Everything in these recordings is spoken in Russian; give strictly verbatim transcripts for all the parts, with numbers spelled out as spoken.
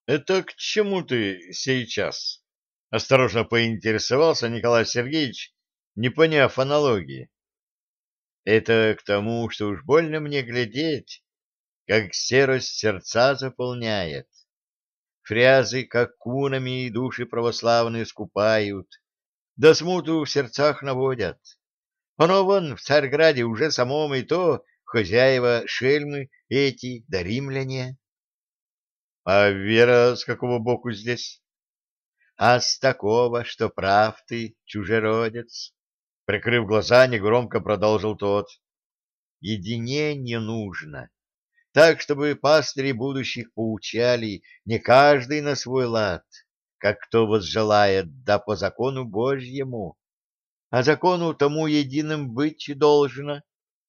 Это к чему ты сейчас? Осторожно поинтересовался Николай Сергеевич, не поняв аналогии. Это к тому, что уж больно мне глядеть, как серость сердца заполняет. Фрязы, как кунами, души православные скупают, да смуту в сердцах наводят. Оно вон в Царьграде уже самом и то хозяева шельмы эти да римляне. А Вера с какого боку здесь? А с такого, что прав ты, чужеродец. Прикрыв глаза, негромко продолжил тот. Единение нужно, так, чтобы пастыри будущих поучали не каждый на свой лад, как кто возжелает, да по закону Божьему, а закону тому единым быть должно.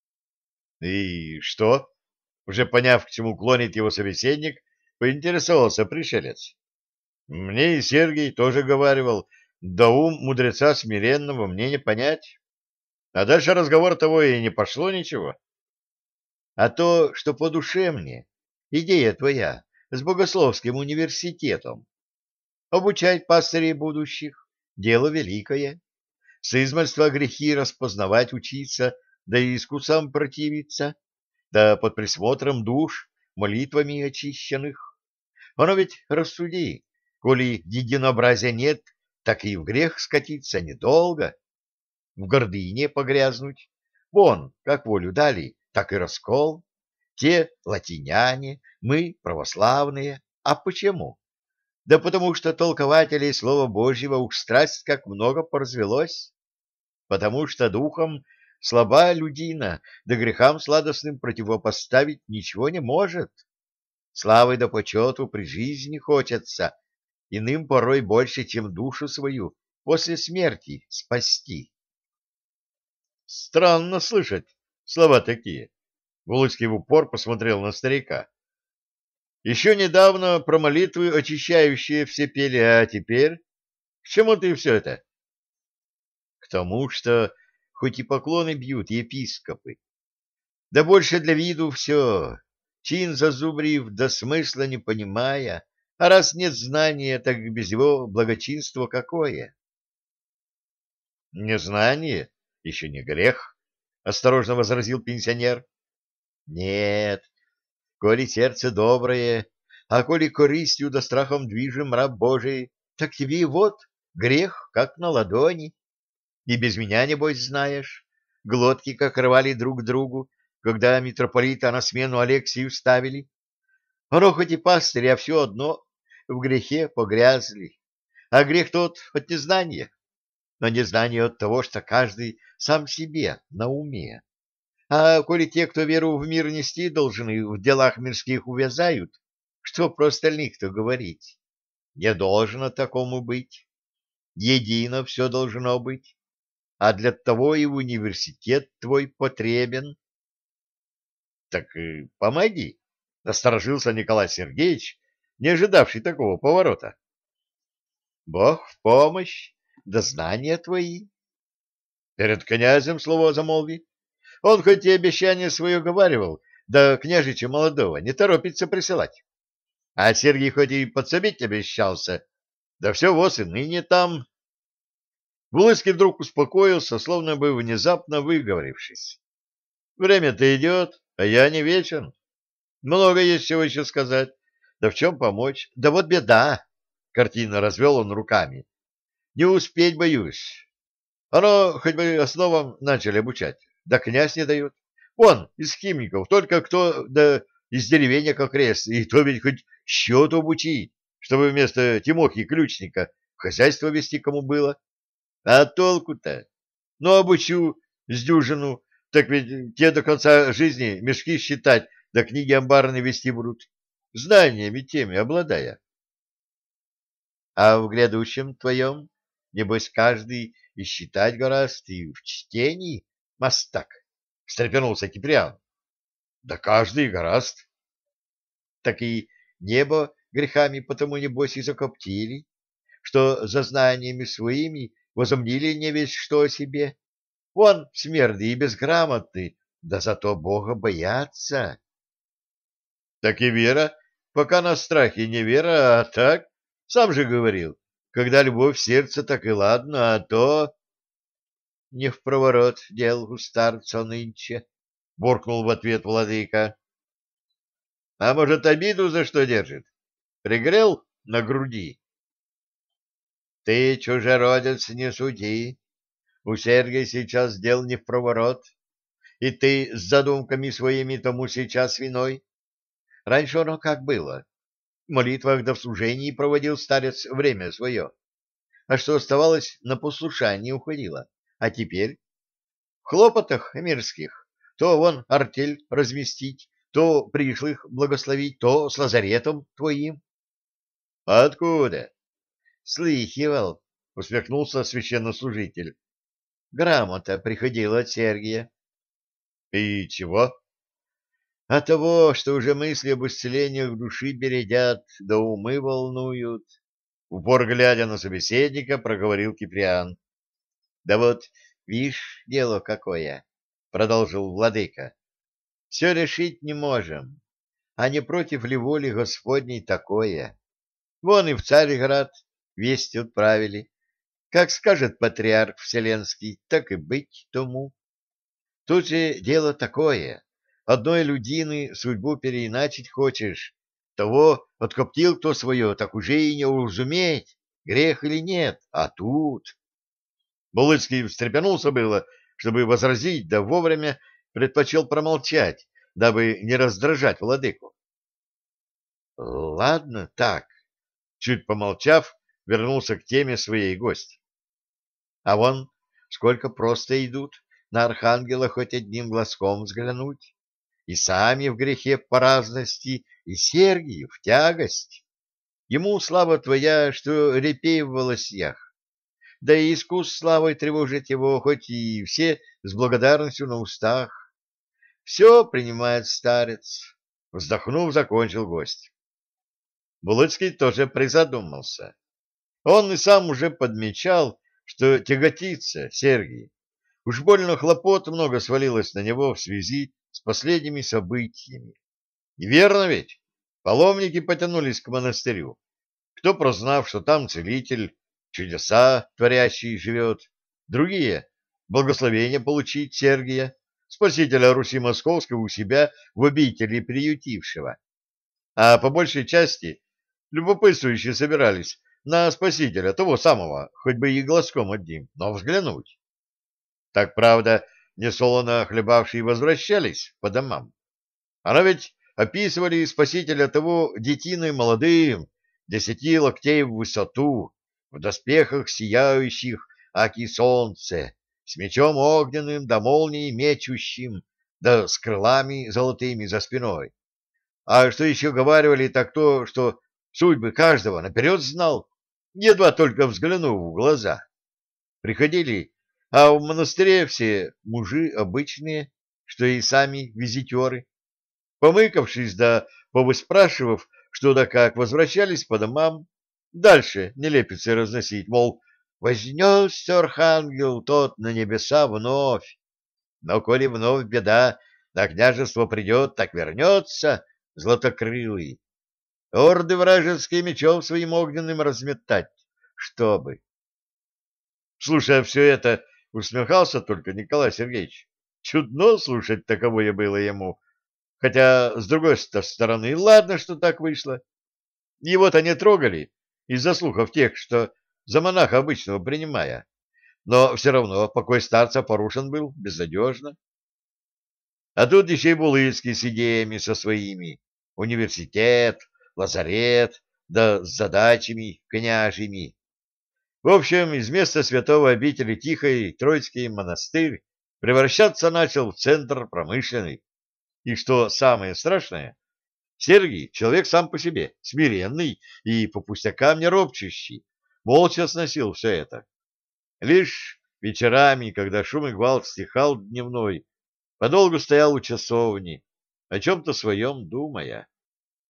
И что? Уже поняв, к чему клонит его собеседник, поинтересовался пришелец. Мне и Сергий тоже говаривал, да ум мудреца смиренного мне не понять. А дальше разговор того и не пошло ничего. А то, что по душе мне, идея твоя с богословским университетом. Обучать пастырей будущих — дело великое. С измальства грехи распознавать учиться, да и искусам противиться, да под присмотром душ, молитвами очищенных. Оно ведь, рассуди, коли единообразия нет, так и в грех скатиться недолго, в гордыне погрязнуть. Вон, как волю дали, так и раскол. Те латиняне, мы православные. А почему? Да потому что толкователей Слова Божьего уж страсть как много поразвелось. Потому что духом слаба людина, да грехам сладостным противопоставить ничего не может. Славы да почету при жизни хочется, иным порой больше, чем душу свою после смерти спасти. Странно слышать слова такие. Володьский в упор посмотрел на старика. Еще недавно про молитвы очищающие все пели, а теперь... К чему ты все это? К тому, что хоть и поклоны бьют епископы, да больше для виду все, чин зазубрив, да смысла не понимая, а раз нет знания, так без его благочинства какое? Незнание еще не грех, — осторожно возразил пенсионер. Нет, коли сердце доброе, а коли корыстью да страхом движим раб Божий, так тебе и вот грех, как на ладони. И без меня, небось, знаешь, глотки как рвали друг другу, когда митрополита на смену Алексию ставили. Оно хоть и пастырь, а все одно в грехе погрязли. А грех тот от незнания, но незнание от того, что каждый сам себе на уме. А коли те, кто веру в мир нести должны, в делах мирских увязают, что про остальных-то говорить? Не должно такому быть. Едино все должно быть. А для того и университет твой потребен. Так и помоги, — насторожился Николай Сергеевич, не ожидавший такого поворота. Бог в помощь, да знания твои. Перед князем слово замолви. Он хоть и обещание свое говаривал, да княжича молодого не торопится присылать. А Сергий хоть и подсобить обещался, да все воз и ныне там. Булыцкий вдруг успокоился, словно бы внезапно выговорившись. Время-то идет, а я не вечен. Много есть чего еще сказать. Да в чем помочь? Да вот беда. Картинно развел он руками. Не успеть, боюсь. Оно хоть бы основам начали обучать. Да князь не дает. Вон, из химиков, только кто, да из деревенек окрест, и то ведь хоть счету обучи, чтобы вместо Тимохи ключника хозяйство вести кому было. А толку-то? Ну, обучу с дюжину, так ведь те до конца жизни мешки считать, да книги амбарные вести будут, знаниями теми обладая. А в грядущем твоем, небось, каждый и считать гораст, и в чтении мастак, — встрепенулся Киприан. Да каждый гораст. Так и небо грехами потому, небось, и закоптили, что за знаниями своими возомнили не весь что о себе. Вон смерды и безграмотны, да зато Бога боятся. Так и вера пока на страхе не вера, а так, сам же говорил, когда любовь в сердце, так и ладно, а то... — Не впроворот дел у старца нынче, — буркнул в ответ владыка. — А может, обиду за что держит? Пригрел на груди? — Ты, чужеродец, не суди. У Сергия сейчас дел не впроворот, и ты с задумками своими тому сейчас виной. Раньше оно как было. В молитвах да в служении проводил старец время свое, а что оставалось, на послушание уходило. А теперь в хлопотах мирских то вон артель разместить, то пришлых благословить, то с лазаретом твоим. — Откуда? — Слыхивал, — усмехнулся священнослужитель. — Грамота приходила от Сергия. — И чего? — А того, что уже мысли об исцелениях души бередят, да умы волнуют. В упор глядя на собеседника, проговорил Киприан. — Да вот, вишь, дело какое, — продолжил владыка. — Все решить не можем, а не против ли воли Господней такое? Вон и в Царьград весть отправили. Как скажет патриарх Вселенский, так и быть тому. Тут же дело такое. Одной людины судьбу переиначить хочешь. Того откоптил кто свое, так уже и не уразуметь, грех или нет. А тут... Булыцкий встрепенулся было, чтобы возразить, да вовремя предпочел промолчать, дабы не раздражать владыку. — Ладно, так. Чуть помолчав, вернулся к теме своей гости. А вон сколько просто идут на архангела хоть одним глазком взглянуть. И сами в грехе по разности, и Сергию в тягость. Ему слава твоя, что репей в волосьях. Да и искус славой тревожит его, хоть и все с благодарностью на устах. Все принимает старец. Вздохнув, закончил гость. Булыцкий тоже призадумался. Он и сам уже подмечал, что тяготится Сергий. Уж больно хлопот много свалилось на него в связи с последними событиями. И верно ведь, паломники потянулись к монастырю. Кто, прознав, что там целитель, чудеса творящий живет, другие — благословение получить Сергия, спасителя Руси Московской у себя в обители приютившего. А по большей части любопытствующие собирались на спасителя того самого, хоть бы и глазком одним, но взглянуть. Так, правда, несолоно хлебавшие возвращались по домам. Она ведь описывали спасителя того детиной молодым, десяти локтей в высоту, в доспехах сияющих, аки солнце, с мечом огненным да молнией мечущим, да с крылами золотыми за спиной. А что еще говаривали, так то, что судьбы каждого наперед знал, едва только взглянув в глаза. Приходили, а в монастыре все мужи обычные, что и сами визитеры. Помыкавшись да повыспрашивав, что да как, возвращались по домам, дальше нелепицы разносить, мол, вознесся архангел тот на небеса вновь. Но коли вновь беда на княжество придет, так вернется златокрылый. Орды вражеские мечом своим огненным разметать, чтобы. Слушая все это, усмехался только Николай Сергеевич. Чудно слушать таковое было ему. Хотя, с другой стороны, ладно, что так вышло. Его-то не трогали из-за слухов тех, что за монаха обычного принимая. Но все равно покой старца порушен был безнадежно. А тут еще и Булыцкий с идеями со своими. Университет, лазарет, да с задачами княжьими. В общем, из места святого обители Тихой Троицкий монастырь превращаться начал в центр промышленный. И что самое страшное, Сергий — человек сам по себе, смиренный и по пустякам не ропчущий, молча сносил все это. Лишь вечерами, когда шум и гвалт стихал дневной, подолгу стоял у часовни, о чем-то своем думая.